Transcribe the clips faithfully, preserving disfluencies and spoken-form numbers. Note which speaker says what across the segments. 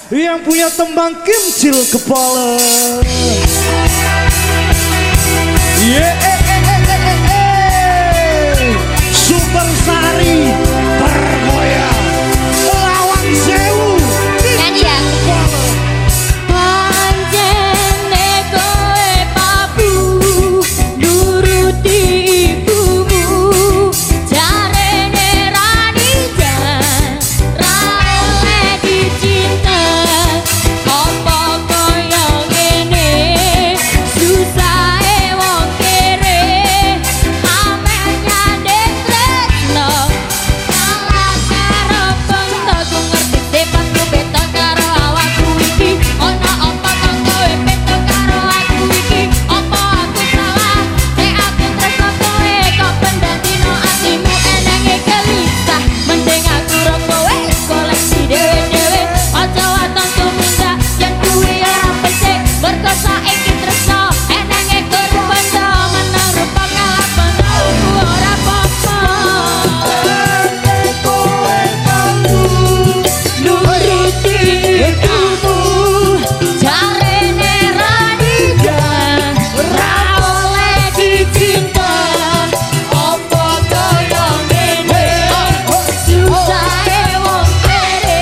Speaker 1: yang punya tembang kimcil kepala. Yeah, eh, eh, eh, eh, eh, eh. Super Sari bergoyang Lawang Sewu
Speaker 2: nyanyi ya. Pancene kowe papu nuruti ibumu, jarene ranija ra oleh dicinta. Apa kaya ngene susahe wong kere, amen nyandek tresno kalah karo bangsa. Ku ngerti depas ku beda karo awakku iki, ono apa kok kowe beda karo aku iki? Apa aku salah nek aku tresno kowe kok pendantino atimu enenge gelisah? Mending aku ro kowe koleksi dhewe-dhewe, aja waton tumindak yen kuwi ora becik. Mergo saiki tresno enenge berbeda, menang rupa kalah benda aku ora apa-apa. Nuruti ibumu, jarene ranija ra oleh dicinta. Apa kaya ngene susahe wong kere,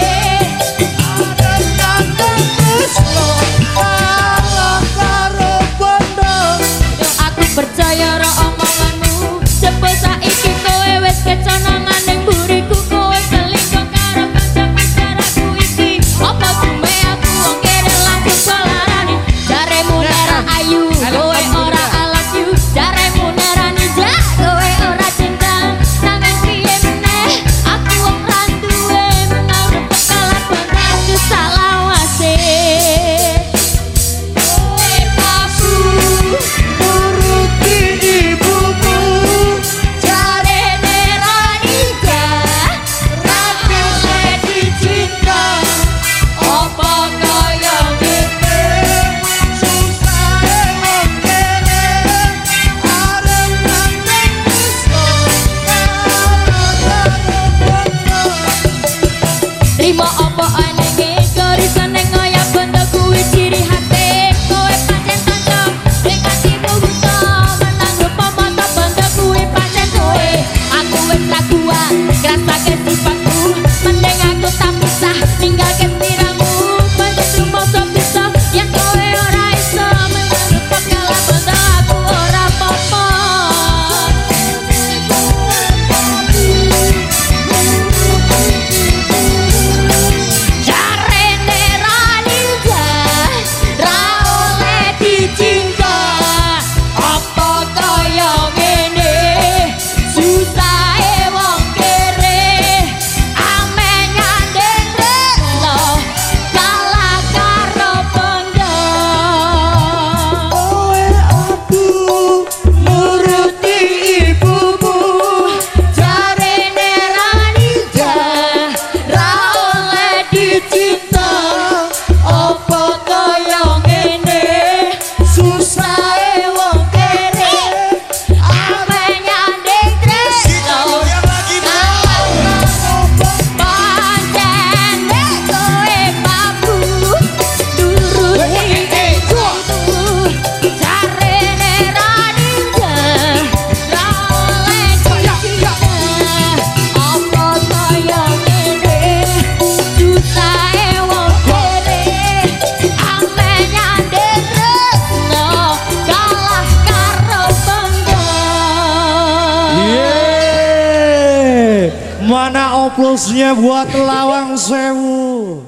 Speaker 2: aku percaya ro omonganmu. Cepet saiki kowe wis keconongan ning buriku, kowe selingkuh karo kanca-kancaku iki. Apa dume aku wong kere langsung solarani? Jaremu nera ayu, kowe ora I love you. Jaremu nera ninja, kowe ora cinta. Nanging piye meneh aku wong ra duwe, menang kalah bantu salah wasih. Kowe pasu nuruti ibumu, jarene ranija ra oleh dicinta. Apa kaya ngene susahe wong kere, arep nanging tresno Rimo apa anenge garisan ning kaya benda kuwi ciri hati. Kowe pancen kanca ning atimu buta, menang rupa mata benda kuwi pancen kowe. Aku wis ra kuat ngrasake sifatku, mending aku tak pisah ninggalke sliramu. Pancen rumangsa bisa yen kowe ora iso, menang rupa kalah benda aku ora apa-apa. Jarene ranija ra oleh dicinta. Apa kaya ngene susahe wong kere, ame nyandek tresno kalah karo benda.
Speaker 1: Kowe aku
Speaker 2: Nuruti ibumu, jarene ranija ra oleh dicinta. Apa kaya ngene susahe wong kere, ame nyandek tresno pancene kowe papu nuruti ibumu, jarene ranija ra oleh dicinta. Apa kaya ngene susahe wong kere, ame nyandek tresno kalah karo benda.
Speaker 1: Yeay, mana oplusnya buat Lawang Sewu?